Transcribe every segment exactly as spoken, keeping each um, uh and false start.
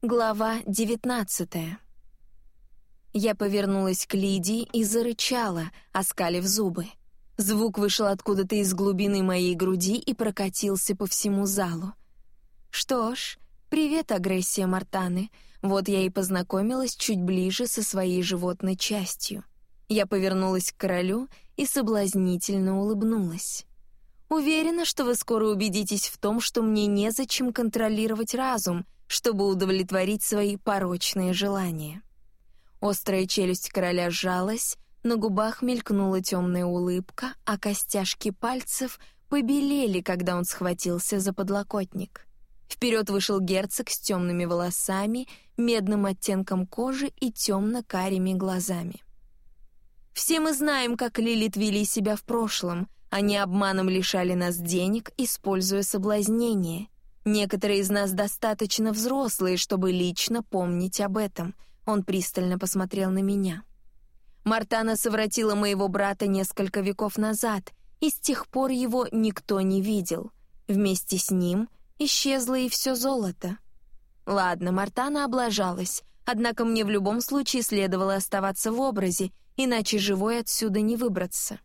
Глава девятнадцатая. Я повернулась к Лидии и зарычала, оскалив зубы. Звук вышел откуда-то из глубины моей груди и прокатился по всему залу. Что ж, привет, агрессия Мартаны. Вот я и познакомилась чуть ближе со своей животной частью. Я повернулась к королю и соблазнительно улыбнулась. Уверена, что вы скоро убедитесь в том, что мне незачем контролировать разум, чтобы удовлетворить свои порочные желания. Острая челюсть короля сжалась, на губах мелькнула темная улыбка, а костяшки пальцев побелели, когда он схватился за подлокотник. Вперед вышел герцог с темными волосами, медным оттенком кожи и темно-карими глазами. Все мы знаем, как Лилит вели себя в прошлом. Они обманом лишали нас денег, используя соблазнение. Некоторые из нас достаточно взрослые, чтобы лично помнить об этом. Он пристально посмотрел на меня. Мартана совратила моего брата несколько веков назад, и с тех пор его никто не видел. Вместе с ним исчезло и все золото. Ладно, Мартана облажалась, однако мне в любом случае следовало оставаться в образе, иначе живой отсюда не выбраться.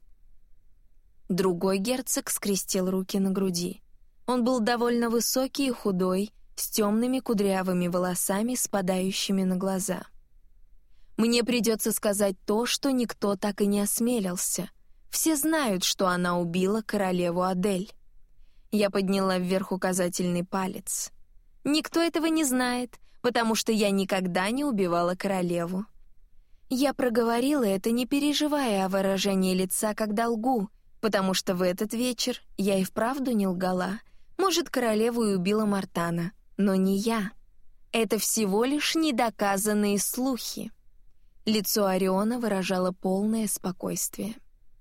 Другой герцог скрестил руки на груди. Он был довольно высокий и худой, с темными кудрявыми волосами, спадающими на глаза. Мне придется сказать то, что никто так и не осмелился. Все знают, что она убила королеву Адель. Я подняла вверх указательный палец. Никто этого не знает, потому что я никогда не убивала королеву. Я проговорила это, не переживая о выражении лица, когда лгу, потому что в этот вечер я и вправду не лгала. Может, королеву и убила Мартана, но не я. Это всего лишь недоказанные слухи. Лицо Ориона выражало полное спокойствие.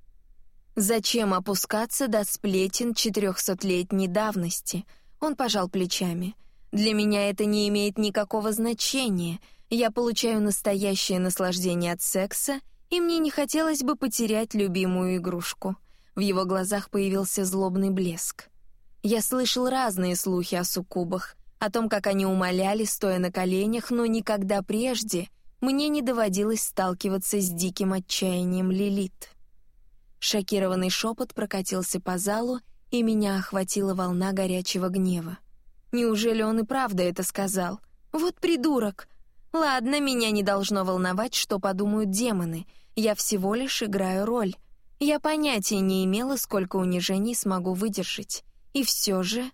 Зачем опускаться до сплетен четырехсотлетней давности? Он пожал плечами. Для меня это не имеет никакого значения. Я получаю настоящее наслаждение от секса, и мне не хотелось бы потерять любимую игрушку. В его глазах появился злобный блеск. Я слышал разные слухи о суккубах, о том, как они умоляли, стоя на коленях, но никогда прежде мне не доводилось сталкиваться с диким отчаянием Лилит. Шокированный шепот прокатился по залу, и меня охватила волна горячего гнева. Неужели он и правда это сказал? Вот придурок! Ладно, меня не должно волновать, что подумают демоны. Я всего лишь играю роль. Я понятия не имела, сколько унижений смогу выдержать. И все же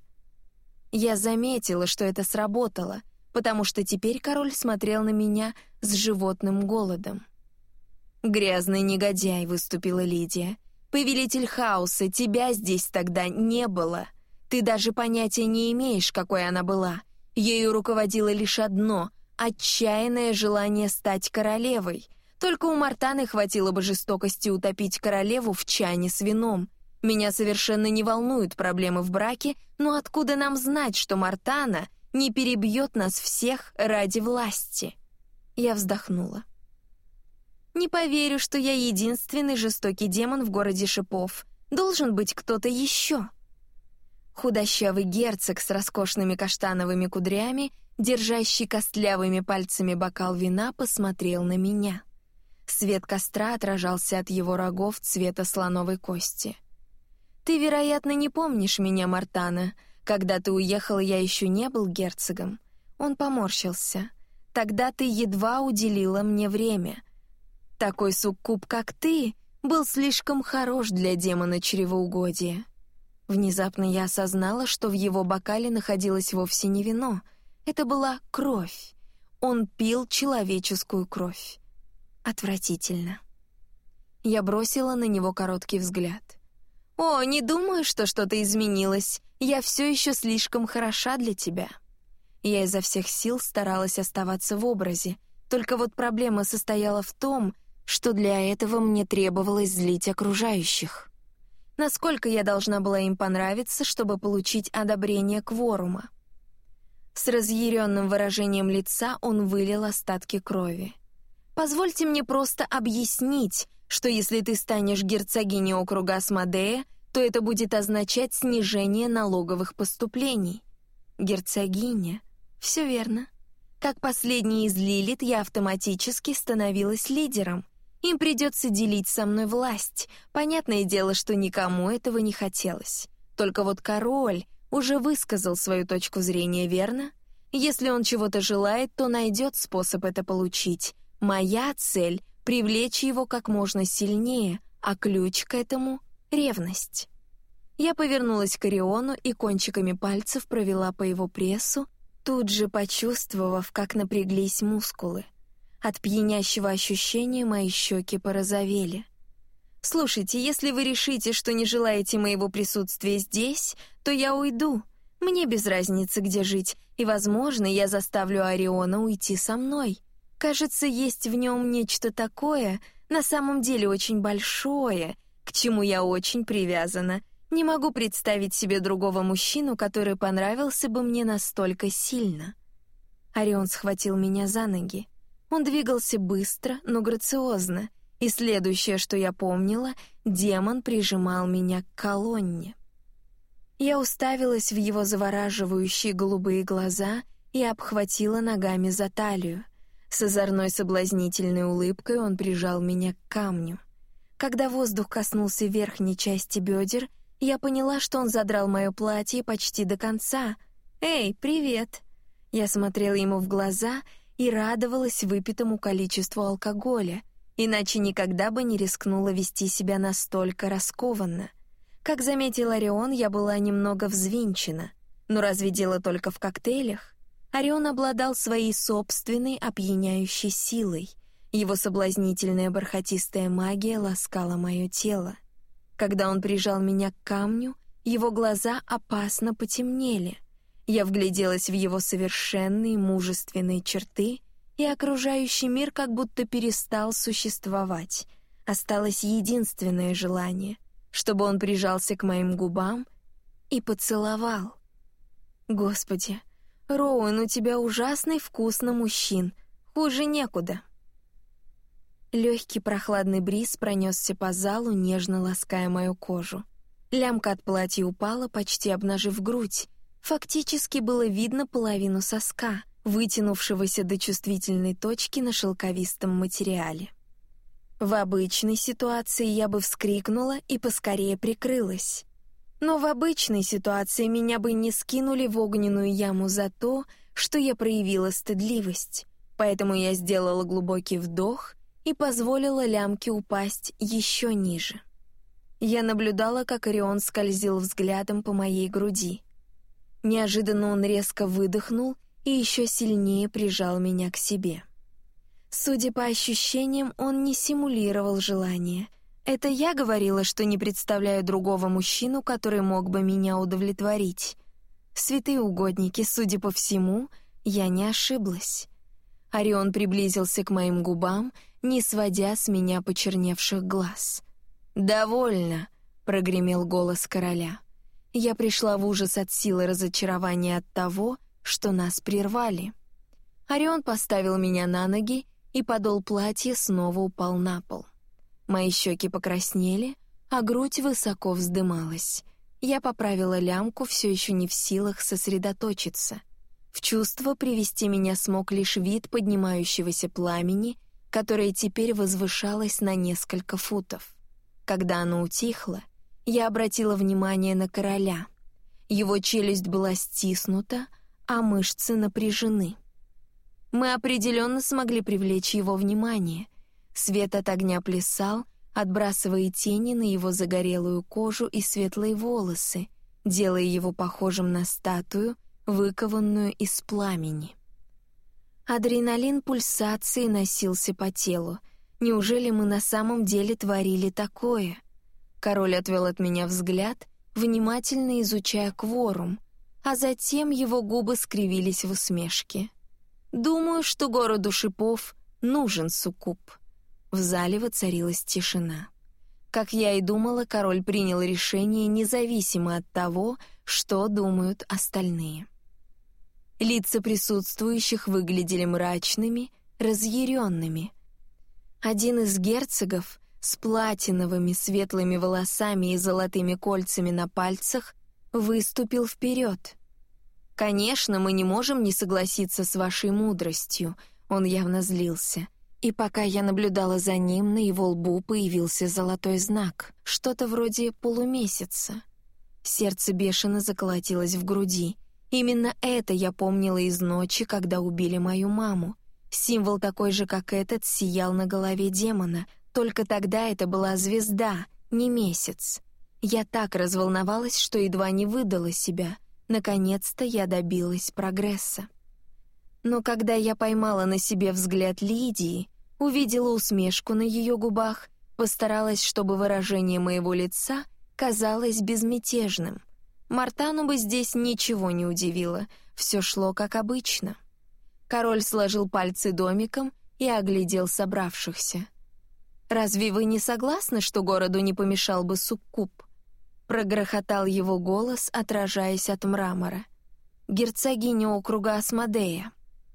я заметила, что это сработало, потому что теперь король смотрел на меня с животным голодом. «Грязный негодяй», — выступила Лидия. «Повелитель хаоса, тебя здесь тогда не было. Ты даже понятия не имеешь, какой она была. Ею руководило лишь одно — отчаянное желание стать королевой. Только у Мартаны хватило бы жестокости утопить королеву в чане с вином. Меня совершенно не волнуют проблемы в браке, но откуда нам знать, что Мартана не перебьет нас всех ради власти?» Я вздохнула. «Не поверю, что я единственный жестокий демон в городе шипов. Должен быть кто-то еще». Худощавый герцог с роскошными каштановыми кудрями, держащий костлявыми пальцами бокал вина, посмотрел на меня. Свет костра отражался от его рогов цвета слоновой кости. «Ты, вероятно, не помнишь меня, Мартана. Когда ты уехала, я еще не был герцогом». Он поморщился. «Тогда ты едва уделила мне время. Такой суккуб, как ты, был слишком хорош для демона чревоугодия». Внезапно я осознала, что в его бокале находилось вовсе не вино. Это была кровь. Он пил человеческую кровь. Отвратительно. Я бросила на него короткий взгляд. «О, не думаю, что что-то изменилось. Я все еще слишком хороша для тебя». Я изо всех сил старалась оставаться в образе, только вот проблема состояла в том, что для этого мне требовалось злить окружающих. Насколько я должна была им понравиться, чтобы получить одобрение кворума? С разъяренным выражением лица он вылил остатки крови. «Позвольте мне просто объяснить, что если ты станешь герцогиней округа Асмодея, то это будет означать снижение налоговых поступлений». «Герцогиня? Все верно. Как последний из Лилит, я автоматически становилась лидером. Им придется делить со мной власть. Понятное дело, что никому этого не хотелось. Только вот король уже высказал свою точку зрения, верно? Если он чего-то желает, то найдет способ это получить. Моя цель — привлечь его как можно сильнее, а ключ к этому — ревность. Я повернулась к Ориону и кончиками пальцев провела по его прессу, тут же почувствовав, как напряглись мускулы. От пьянящего ощущения мои щеки порозовели. «Слушайте, если вы решите, что не желаете моего присутствия здесь, то я уйду. Мне без разницы, где жить, и, возможно, я заставлю Ориона уйти со мной. Кажется, есть в нем нечто такое, на самом деле очень большое, к чему я очень привязана. Не могу представить себе другого мужчину, который понравился бы мне настолько сильно». Орион схватил меня за ноги. Он двигался быстро, но грациозно, и следующее, что я помнила, демон прижимал меня к колонне. Я уставилась в его завораживающие голубые глаза и обхватила ногами за талию. С озорной соблазнительной улыбкой он прижал меня к камню. Когда воздух коснулся верхней части бедер, я поняла, что он задрал мое платье почти до конца. «Эй, привет!» Я смотрела ему в глаза и радовалась выпитому количеству алкоголя, иначе никогда бы не рискнула вести себя настолько раскованно. Как заметил Орион, я была немного взвинчена. Но разве дело только в коктейлях? Орион обладал своей собственной опьяняющей силой. Его соблазнительная бархатистая магия ласкала мое тело. Когда он прижал меня к камню, его глаза опасно потемнели. Я вгляделась в его совершенные мужественные черты, и окружающий мир как будто перестал существовать. Осталось единственное желание, чтобы он прижался к моим губам и поцеловал. Господи, Роуэн, у тебя ужасный вкус на мужчин, хуже некуда. Легкий прохладный бриз пронесся по залу, нежно лаская мою кожу. Лямка от платья упала, почти обнажив грудь. Фактически было видно половину соска, вытянувшегося до чувствительной точки на шелковистом материале. В обычной ситуации я бы вскрикнула и поскорее прикрылась. Но в обычной ситуации меня бы не скинули в огненную яму за то, что я проявила стыдливость. Поэтому я сделала глубокий вдох и позволила лямке упасть еще ниже. Я наблюдала, как Орион скользил взглядом по моей груди. Неожиданно он резко выдохнул и еще сильнее прижал меня к себе. Судя по ощущениям, он не симулировал желание. Это я говорила, что не представляю другого мужчину, который мог бы меня удовлетворить. Святые угодники, судя по всему, я не ошиблась. Орион приблизился к моим губам, не сводя с меня почерневших глаз. «Довольно», — прогремел голос короля. Я пришла в ужас от силы разочарования от того, что нас прервали. Орион поставил меня на ноги, и подол платья снова упал на пол. Мои щеки покраснели, а грудь высоко вздымалась. Я поправила лямку, все еще не в силах сосредоточиться. В чувство привести меня смог лишь вид поднимающегося пламени, которое теперь возвышалось на несколько футов. Когда оно утихло, я обратила внимание на короля. Его челюсть была стиснута, а мышцы напряжены. Мы определенно смогли привлечь его внимание. Свет от огня плясал, отбрасывая тени на его загорелую кожу и светлые волосы, делая его похожим на статую, выкованную из пламени. Адреналин пульсацией носился по телу. Неужели мы на самом деле творили такое? Король отвел от меня взгляд, внимательно изучая кворум, а затем его губы скривились в усмешке. «Думаю, что городу шипов нужен суккуб». В зале воцарилась тишина. Как я и думала, король принял решение независимо от того, что думают остальные. Лица присутствующих выглядели мрачными, разъяренными. Один из герцогов с платиновыми светлыми волосами и золотыми кольцами на пальцах выступил вперед. «Конечно, мы не можем не согласиться с вашей мудростью», — он явно злился. И пока я наблюдала за ним, на его лбу появился золотой знак, что-то вроде полумесяца. Сердце бешено заколотилось в груди. Именно это я помнила из ночи, когда убили мою маму. Символ такой же, как этот, сиял на голове демона, только тогда это была звезда, не месяц. Я так разволновалась, что едва не выдала себя. Наконец-то я добилась прогресса. Но когда я поймала на себе взгляд Лидии, увидела усмешку на ее губах, постаралась, чтобы выражение моего лица казалось безмятежным. Мартану бы здесь ничего не удивило, все шло как обычно. Король сложил пальцы домиком и оглядел собравшихся. «Разве вы не согласны, что городу не помешал бы суккуб?» Прогрохотал его голос, отражаясь от мрамора. «Герцогиня округа Асмодея».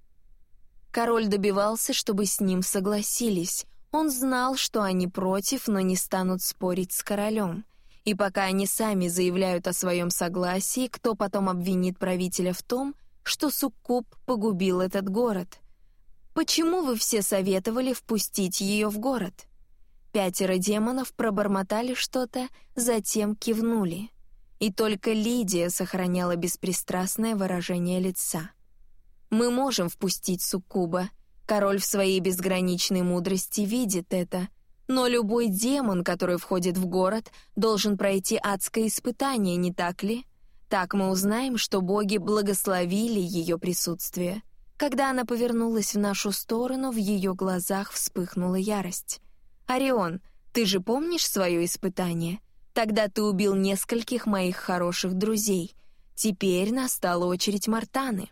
Король добивался, чтобы с ним согласились. Он знал, что они против, но не станут спорить с королем. И пока они сами заявляют о своем согласии, кто потом обвинит правителя в том, что суккуб погубил этот город? Почему вы все советовали впустить ее в город? Пятеро демонов пробормотали что-то, затем кивнули. И только Лидия сохраняла беспристрастное выражение лица. «Мы можем впустить суккуба. Король в своей безграничной мудрости видит это. Но любой демон, который входит в город, должен пройти адское испытание, не так ли? Так мы узнаем, что боги благословили ее присутствие». Когда она повернулась в нашу сторону, в ее глазах вспыхнула ярость. «Орион, ты же помнишь свое испытание? Тогда ты убил нескольких моих хороших друзей. Теперь настала очередь Мартаны».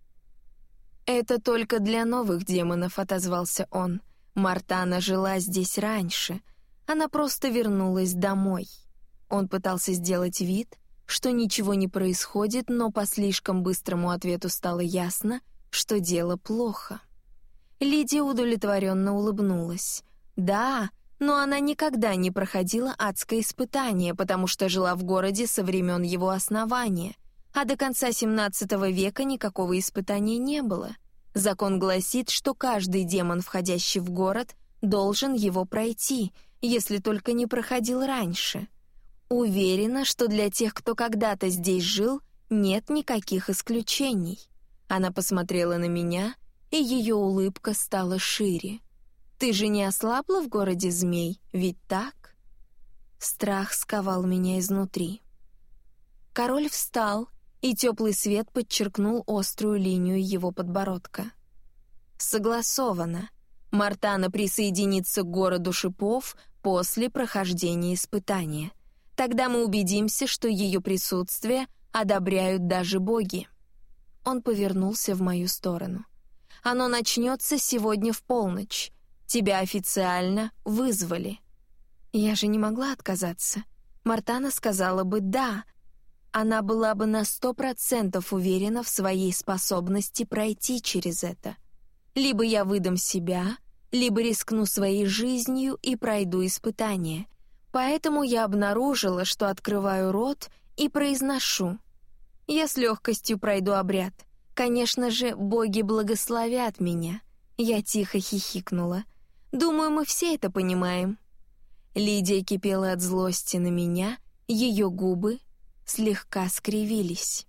«Это только для новых демонов», — отозвался он. «Мартана жила здесь раньше. Она просто вернулась домой». Он пытался сделать вид, что ничего не происходит, но по слишком быстрому ответу стало ясно, что дело плохо. Лидия удовлетворенно улыбнулась. «Да, но она никогда не проходила адское испытание, потому что жила в городе со времен его основания, а до конца семнадцатого века никакого испытания не было. Закон гласит, что каждый демон, входящий в город, должен его пройти, если только не проходил раньше. Уверена, что для тех, кто когда-то здесь жил, нет никаких исключений». Она посмотрела на меня, и ее улыбка стала шире. «Ты же не ослабла в городе змей, ведь так?» Страх сковал меня изнутри. Король встал, и теплый свет подчеркнул острую линию его подбородка. «Согласовано. Мартана присоединится к городу шипов после прохождения испытания. Тогда мы убедимся, что ее присутствие одобряют даже боги». Он повернулся в мою сторону. «Оно начнется сегодня в полночь. Тебя официально вызвали». Я же не могла отказаться. Мартана сказала бы «да». Она была бы на сто процентов уверена в своей способности пройти через это. Либо я выдам себя, либо рискну своей жизнью и пройду испытание. Поэтому я обнаружила, что открываю рот и произношу. Я с легкостью пройду обряд. Конечно же, боги благословят меня. Я тихо хихикнула. Думаю, мы все это понимаем. Лидия кипела от злости на меня, ее губы слегка скривились.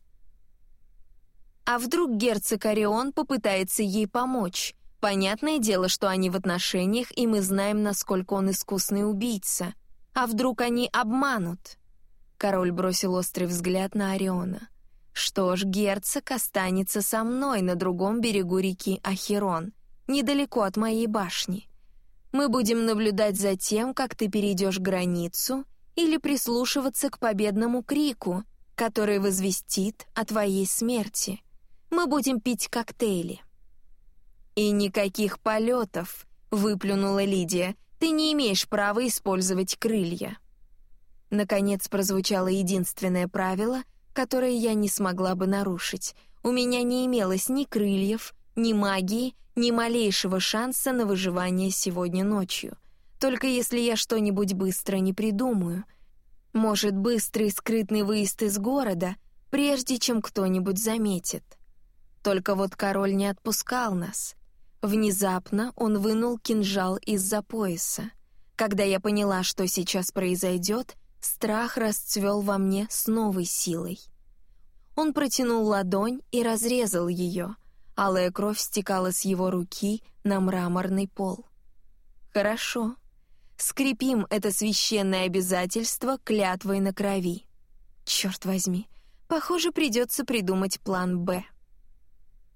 А вдруг герцог Орион попытается ей помочь? Понятное дело, что они в отношениях, и мы знаем, насколько он искусный убийца. А вдруг они обманут? Король бросил острый взгляд на Ориона. Что ж, герцог останется со мной на другом берегу реки Ахерон, недалеко от моей башни. Мы будем наблюдать за тем, как ты перейдешь границу, или прислушиваться к победному крику, который возвестит о твоей смерти. Мы будем пить коктейли». «И никаких полетов», — выплюнула Лидия. «Ты не имеешь права использовать крылья». Наконец прозвучало единственное правило, которое я не смогла бы нарушить. У меня не имелось ни крыльев, ни магии, ни малейшего шанса на выживание сегодня ночью. Только если я что-нибудь быстро не придумаю. Может, быстрый скрытный выезд из города, прежде чем кто-нибудь заметит. Только вот король не отпускал нас. Внезапно он вынул кинжал из-за пояса. Когда я поняла, что сейчас произойдет, страх расцвел во мне с новой силой. Он протянул ладонь и разрезал ее. Алая кровь стекала с его руки на мраморный пол. Хорошо. Скрепим это священное обязательство клятвой на крови. Черт возьми, похоже, придется придумать план «Б».